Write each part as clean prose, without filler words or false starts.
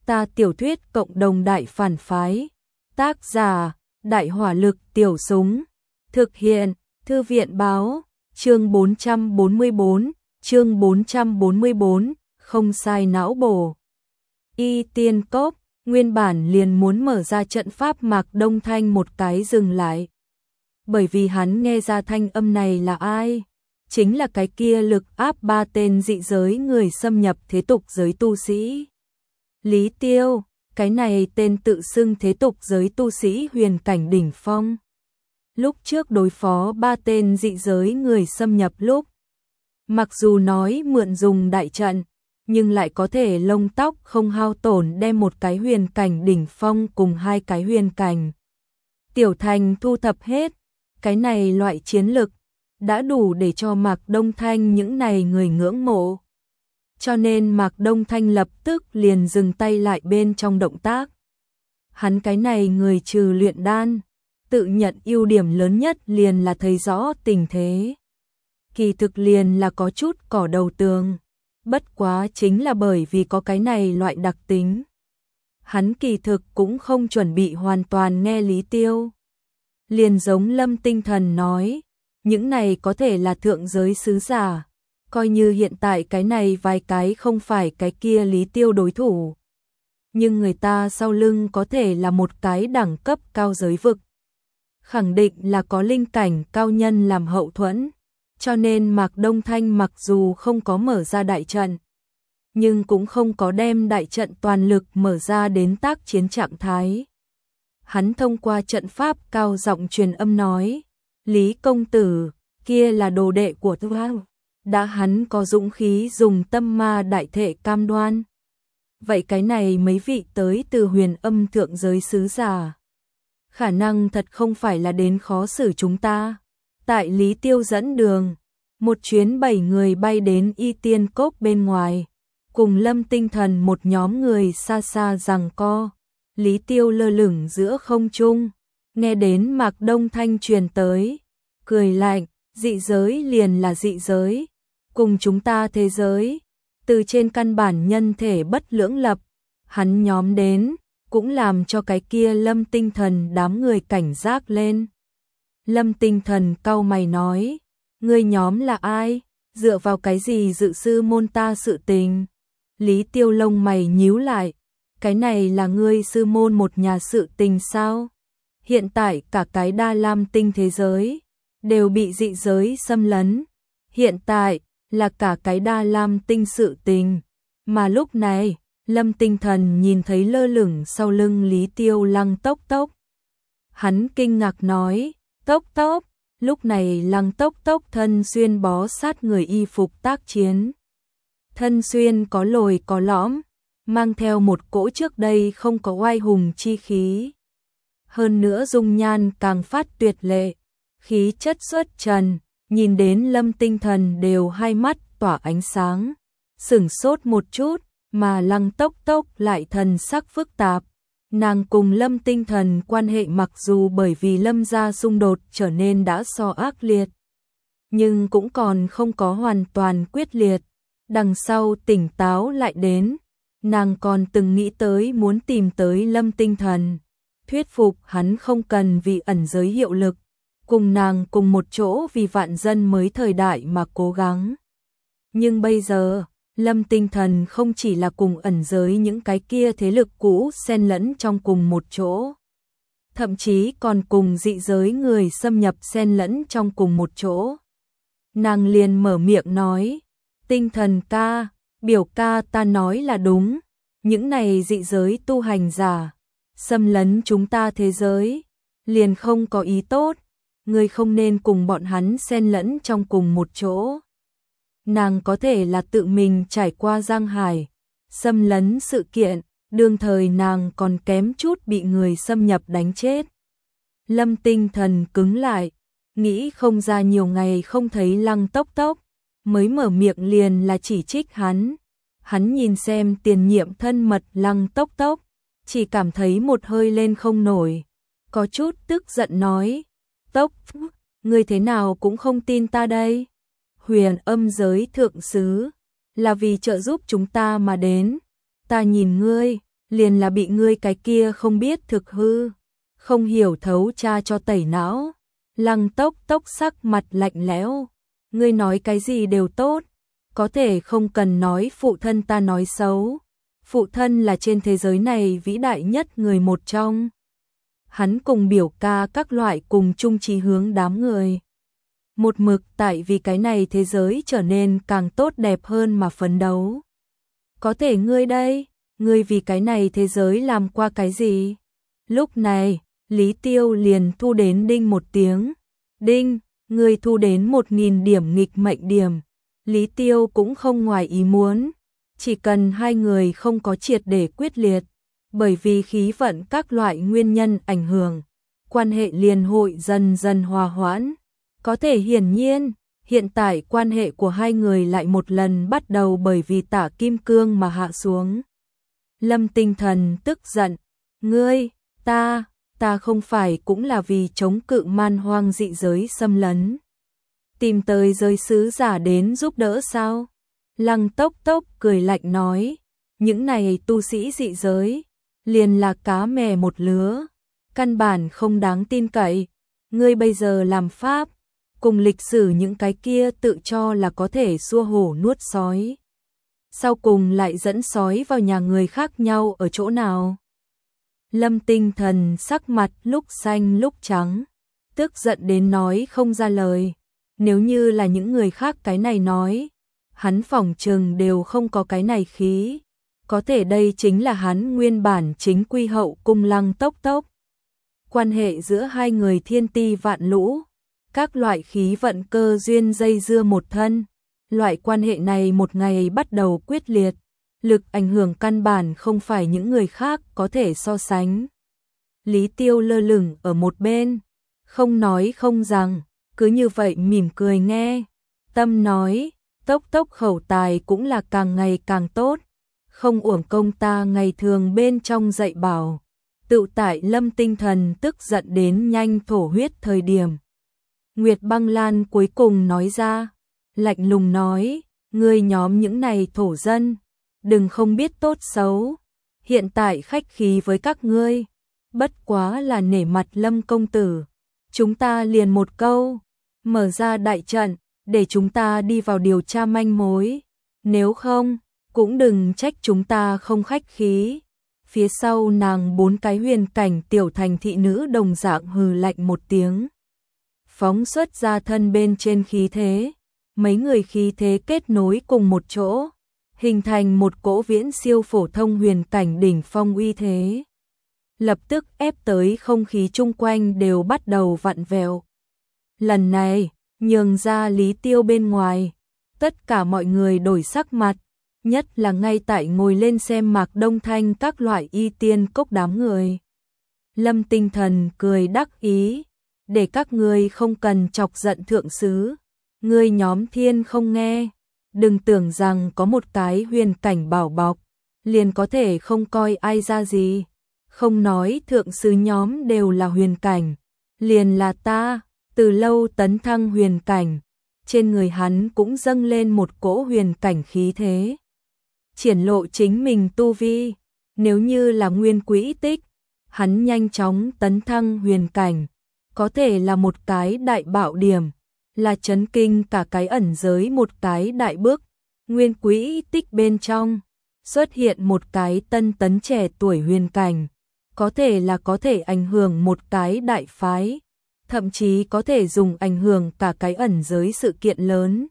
Ta tiểu thuyết cộng đồng đại phản phái. Tác giả, Đại hỏa lực tiểu súng. Thực hiện, Thư viện báo, chương 444, không sai não bổ. Y Tiên Cốc, nguyên bản liền muốn mở ra trận pháp Mạc Đông Thanh một cái dừng lại. Bởi vì hắn nghe ra thanh âm này là ai? Chính là cái kia lực áp 3 tên dị giới người xâm nhập thế tục giới tu sĩ. Lý Tiêu, cái này tên tự xưng thế tục giới tu sĩ huyền cảnh đỉnh phong. Lúc trước đối phó 3 tên dị giới người xâm nhập lúc, mặc dù nói mượn dùng đại trận, nhưng lại có thể lông tóc không hao tổn đem một cái huyền cảnh đỉnh phong cùng 2 cái huyền cảnh tiểu thành thu thập hết. Cái này loại chiến lực đã đủ để cho Mạc Đông Thanh những này người ngưỡng mộ. Cho nên Mạc Đông Thanh lập tức liền dừng tay lại bên trong động tác. Hắn cái này người trừ luyện đan, tự nhận ưu điểm lớn nhất liền là thấy rõ tình thế. Kỳ thực liền là có chút cỏ đầu tường. Bất quá chính là bởi vì có cái này loại đặc tính. Hắn kỳ thực cũng không chuẩn bị hoàn toàn nghe Lý Tiêu. Liền giống Lâm Tinh Thần nói, những này có thể là thượng giới sứ giả. Coi như hiện tại cái này vài cái không phải cái kia Lý Tiêu đối thủ. Nhưng người ta sau lưng có thể là một cái đẳng cấp cao giới vực. Khẳng định là có linh cảnh cao nhân làm hậu thuẫn. Cho nên Mạc Đông Thanh mặc dù không có mở ra đại trận, nhưng cũng không có đem đại trận toàn lực mở ra đến tác chiến trạng thái. Hắn thông qua trận pháp cao giọng truyền âm nói, Lý công tử, kia là đồ đệ của Thu Hằng. Đã hắn có dũng khí dùng tâm ma đại thể cam đoan. Vậy cái này mấy vị tới từ huyền âm thượng giới sứ giả, khả năng thật không phải là đến khó xử chúng ta. Tại Lý Tiêu dẫn đường, một chuyến 7 người bay đến Y Tiên Cốc bên ngoài, cùng Lâm Tinh Thần một nhóm người xa xa giằng co. Lý Tiêu lơ lửng giữa không trung, nghe đến Mạc Đông Thanh truyền tới, cười lạnh, dị giới liền là dị giới, cùng chúng ta thế giới, từ trên căn bản nhân thể bất lưỡng lập. Hắn nhóm đến, cũng làm cho cái kia Lâm Tinh Thần đám người cảnh giác lên. Lâm Tinh Thần cau mày nói, ngươi nhóm là ai, dựa vào cái gì dự sư môn ta sự tình? Lý Tiêu lông mày nhíu lại, cái này là ngươi sư môn một nhà sự tình sao? Hiện tại cả cái Đa Lam tinh thế giới đều bị dị giới xâm lấn. Hiện tại là cả cái Đa Lam tinh sự tình. Mà lúc này, Lâm Tinh Thần nhìn thấy lơ lửng sau lưng Lý Tiêu Lăng Tốc Tốc. Hắn kinh ngạc nói, Tốc Tốc, lúc này Lăng Tốc Tốc thân xuyên bó sát người y phục tác chiến. Thân xuyên có lồi có lõm, mang theo một cỗ trước đây không có oai hùng chi khí. Hơn nữa dung nhan càng phát tuyệt lệ, khí chất xuất trần, nhìn đến Lâm Tinh Thần đều hai mắt tỏa ánh sáng. Sửng sốt một chút, mà Lăng Tốc Tốc lại thần sắc phức tạp. Nàng cùng Lâm Tinh Thần quan hệ mặc dù bởi vì Lâm gia xung đột trở nên đã so ác liệt, nhưng cũng còn không có hoàn toàn quyết liệt. Đằng sau tỉnh táo lại đến, nàng còn từng nghĩ tới muốn tìm tới Lâm Tinh Thần, thuyết phục hắn không cần vì ẩn giới hiệu lực, cùng nàng cùng một chỗ vì vạn dân mới thời đại mà cố gắng. Nhưng bây giờ, Lâm Tinh Thần không chỉ là cùng ẩn giới những cái kia thế lực cũ xen lẫn trong cùng một chỗ, thậm chí còn cùng dị giới người xâm nhập xen lẫn trong cùng một chỗ. Nàng liền mở miệng nói, Tinh Thần ca, biểu ca ta nói là đúng, những này dị giới tu hành giả xâm lấn chúng ta thế giới, liền không có ý tốt, ngươi không nên cùng bọn hắn xen lẫn trong cùng một chỗ. Nàng có thể là tự mình trải qua Giang Hải xâm lấn sự kiện, đương thời nàng còn kém chút bị người xâm nhập đánh chết. Lâm Tinh Thần cứng lại, nghĩ không ra nhiều ngày không thấy Lăng Tốc Tốc, mới mở miệng liền là chỉ trích hắn. Hắn nhìn xem tiền nhiệm thân mật Lăng Tốc Tốc, chỉ cảm thấy một hơi lên không nổi, có chút tức giận nói, Tốc, ngươi thế nào cũng không tin ta đây. Huyền âm giới thượng sứ, là vì trợ giúp chúng ta mà đến. Ta nhìn ngươi, liền là bị ngươi cái kia không biết thực hư, không hiểu thấu cha cho tẩy não. Lăng Tốc Tốc sắc mặt lạnh lẽo, ngươi nói cái gì đều tốt, có thể không cần nói phụ thân ta nói xấu. Phụ thân là trên thế giới này vĩ đại nhất người một trong. Hắn cùng biểu ca các loại cùng chung chí hướng đám người. Một mực tại vì cái này thế giới trở nên càng tốt đẹp hơn mà phấn đấu. Có thể ngươi đây, ngươi vì cái này thế giới làm qua cái gì? Lúc này, Lý Tiêu liền thu đến đinh một tiếng. Đinh, ngươi thu đến 1000 điểm nghịch mệnh điểm. Lý Tiêu cũng không ngoài ý muốn. Chỉ cần hai người không có triệt để quyết liệt, bởi vì khí vận các loại nguyên nhân ảnh hưởng, quan hệ liền hội dần dần hòa hoãn. Có thể hiển nhiên, hiện tại quan hệ của hai người lại một lần bắt đầu bởi vì Tả Kim Cương mà hạ xuống. Lâm Tinh Thần tức giận, ngươi, ta không phải cũng là vì chống cự man hoang dị giới xâm lấn. Tìm tới giới sứ giả đến giúp đỡ sao? Lăng Tốc Tốc cười lạnh nói, những này tu sĩ dị giới, liền là cá mè một lứa, căn bản không đáng tin cậy. Ngươi bây giờ làm pháp, cùng lịch sử những cái kia tự cho là có thể xua hổ nuốt sói. Sau cùng lại dẫn sói vào nhà người khác nhau ở chỗ nào? Lâm Tinh Thần sắc mặt lúc xanh lúc trắng, tức giận đến nói không ra lời. Nếu như là những người khác cái này nói, hắn phỏng chừng đều không có cái này khí. Có thể đây chính là hắn nguyên bản chính quy hậu cung Lăng Tốc Tốc. Quan hệ giữa hai người thiên ti vạn lũ, các loại khí vận cơ duyên dây dưa một thân. Loại quan hệ này một ngày bắt đầu quyết liệt, lực ảnh hưởng căn bản không phải những người khác có thể so sánh. Lý Tiêu lơ lửng ở một bên, không nói không rằng, cứ như vậy mỉm cười nghe. Tâm nói, Tốc Tốc khẩu tài cũng là càng ngày càng tốt, không uổng công ta ngày thường bên trong dạy bảo. Tự tại Lâm Tinh Thần tức giận đến nhanh thổ huyết thời điểm. Nguyệt Băng Lan cuối cùng nói ra, lạnh lùng nói, ngươi nhóm những này thổ dân, đừng không biết tốt xấu, hiện tại khách khí với các ngươi, bất quá là nể mặt Lâm công tử, chúng ta liền một câu, mở ra đại trận, để chúng ta đi vào điều tra manh mối, nếu không, cũng đừng trách chúng ta không khách khí. Phía sau nàng 4 cái huyền cảnh tiểu thành thị nữ đồng dạng hừ lạnh một tiếng, phóng xuất ra thân bên trên khí thế, mấy người khí thế kết nối cùng một chỗ, hình thành một cỗ viễn siêu phổ thông huyền cảnh đỉnh phong uy thế. Lập tức ép tới không khí chung quanh đều bắt đầu vặn vẹo. Lần này, nhường ra Lý Tiêu bên ngoài, tất cả mọi người đổi sắc mặt, nhất là ngay tại ngồi lên xem Mạc Đông Thanh các loại y tiên cốc đám người. Lâm Tinh Thần cười đắc ý, để các ngươi không cần chọc giận thượng sứ, ngươi nhóm thiên không nghe, đừng tưởng rằng có một cái huyền cảnh bảo bọc, liền có thể không coi ai ra gì, không nói thượng sứ nhóm đều là huyền cảnh, liền là ta, từ lâu tấn thăng huyền cảnh, trên người hắn cũng dâng lên một cỗ huyền cảnh khí thế. Triển lộ chính mình tu vi, nếu như là nguyên quỹ tích, hắn nhanh chóng tấn thăng huyền cảnh, có thể là một cái đại bạo điểm, là chấn kinh cả cái ẩn giới một cái đại bước, nguyên quỹ tích bên trong, xuất hiện một cái tân tấn trẻ tuổi huyền cảnh, có thể là có thể ảnh hưởng một cái đại phái, thậm chí có thể dùng ảnh hưởng cả cái ẩn giới sự kiện lớn.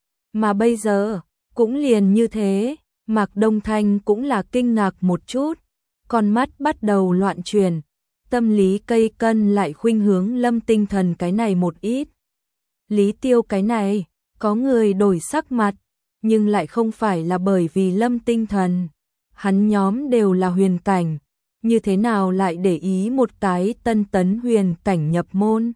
Mà bây giờ, cũng liền như thế. Mạc Đông Thanh cũng là kinh ngạc một chút, con mắt bắt đầu loạn chuyển, tâm lý cây cân lại khuynh hướng Lâm Tinh Thần cái này một ít. Lý Tiêu cái này, có người đổi sắc mặt, nhưng lại không phải là bởi vì Lâm Tinh Thần, hắn nhóm đều là huyền cảnh, như thế nào lại để ý một cái tân tấn huyền cảnh nhập môn.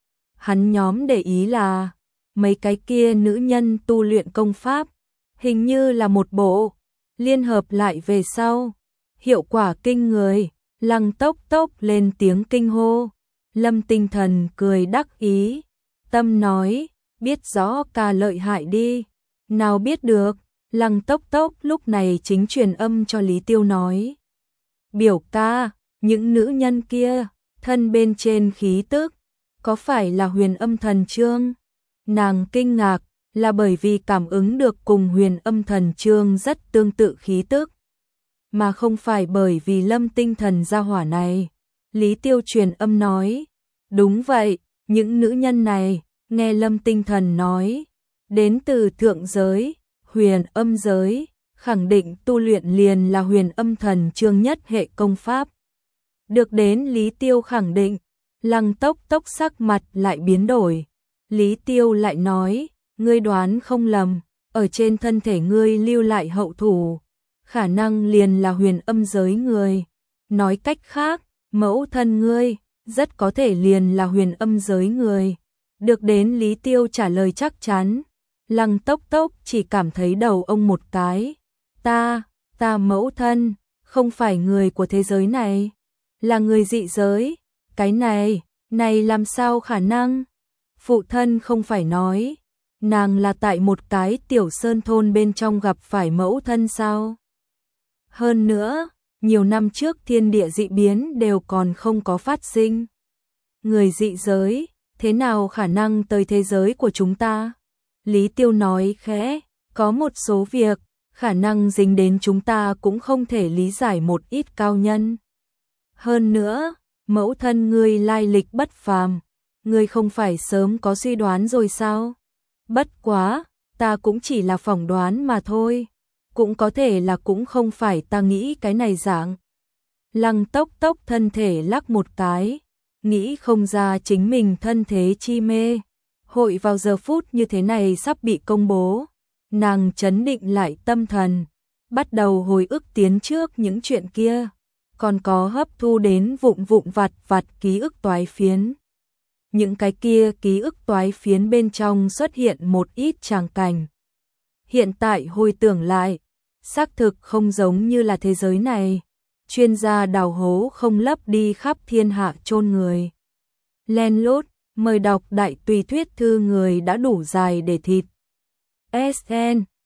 Hắn nhóm để ý là, mấy cái kia nữ nhân tu luyện công pháp, hình như là một bộ, liên hợp lại về sau, hiệu quả kinh người. Lăng Tốc Tốc lên tiếng kinh hô, Lâm Tinh Thần cười đắc ý, tâm nói, biết rõ ca lợi hại đi, nào biết được. Lăng Tốc Tốc lúc này chính truyền âm cho Lý Tiêu nói, Biểu ca, những nữ nhân kia, thân bên trên khí tức, có phải là Huyền Âm Thần Chương? Nàng kinh ngạc, là bởi vì cảm ứng được cùng Huyền Âm Thần Chương rất tương tự khí tức, mà không phải bởi vì Lâm Tinh Thần gia hỏa này. Lý Tiêu truyền âm nói, đúng vậy, những nữ nhân này, nghe Lâm Tinh Thần nói, đến từ thượng giới, Huyền Âm giới, khẳng định tu luyện liền là Huyền Âm Thần Chương nhất hệ công pháp. Được đến Lý Tiêu khẳng định, Lăng Tốc Tốc sắc mặt lại biến đổi. Lý Tiêu lại nói, ngươi đoán không lầm, ở trên thân thể ngươi lưu lại hậu thủ, khả năng liền là Huyền Âm giới người. Nói cách khác, mẫu thân ngươi, rất có thể liền là Huyền Âm giới người. Được đến Lý Tiêu trả lời chắc chắn, Lăng Tốc Tốc chỉ cảm thấy đầu ông một cái. Ta mẫu thân, không phải người của thế giới này, là người dị giới. Cái này làm sao khả năng? Phụ thân không phải nói, nàng là tại một cái tiểu sơn thôn bên trong gặp phải mẫu thân sao? Hơn nữa, nhiều năm trước thiên địa dị biến đều còn không có phát sinh. Người dị giới, thế nào khả năng tới thế giới của chúng ta? Lý Tiêu nói khẽ, có một số việc, khả năng dính đến chúng ta cũng không thể lý giải một ít cao nhân. Hơn nữa, mẫu thân ngươi lai lịch bất phàm, ngươi không phải sớm có suy đoán rồi sao? Bất quá, ta cũng chỉ là phỏng đoán mà thôi, cũng có thể là cũng không phải ta nghĩ cái này dạng. Lăng Tốc Tốc thân thể lắc một cái, nghĩ không ra chính mình thân thế chi mê. Hội vào giờ phút như thế này sắp bị công bố, nàng trấn định lại tâm thần, bắt đầu hồi ức tiến trước những chuyện kia, còn có hấp thu đến vụn vặt ký ức toái phiến. Những cái kia ký ức toái phiến bên trong xuất hiện một ít tràng cảnh. Hiện tại hồi tưởng lại, xác thực không giống như là thế giới này. Chuyên gia đào hố không lấp đi khắp thiên hạ chôn người. Len lút, mời đọc đại tùy thuyết thư người đã đủ dài để thịt. SN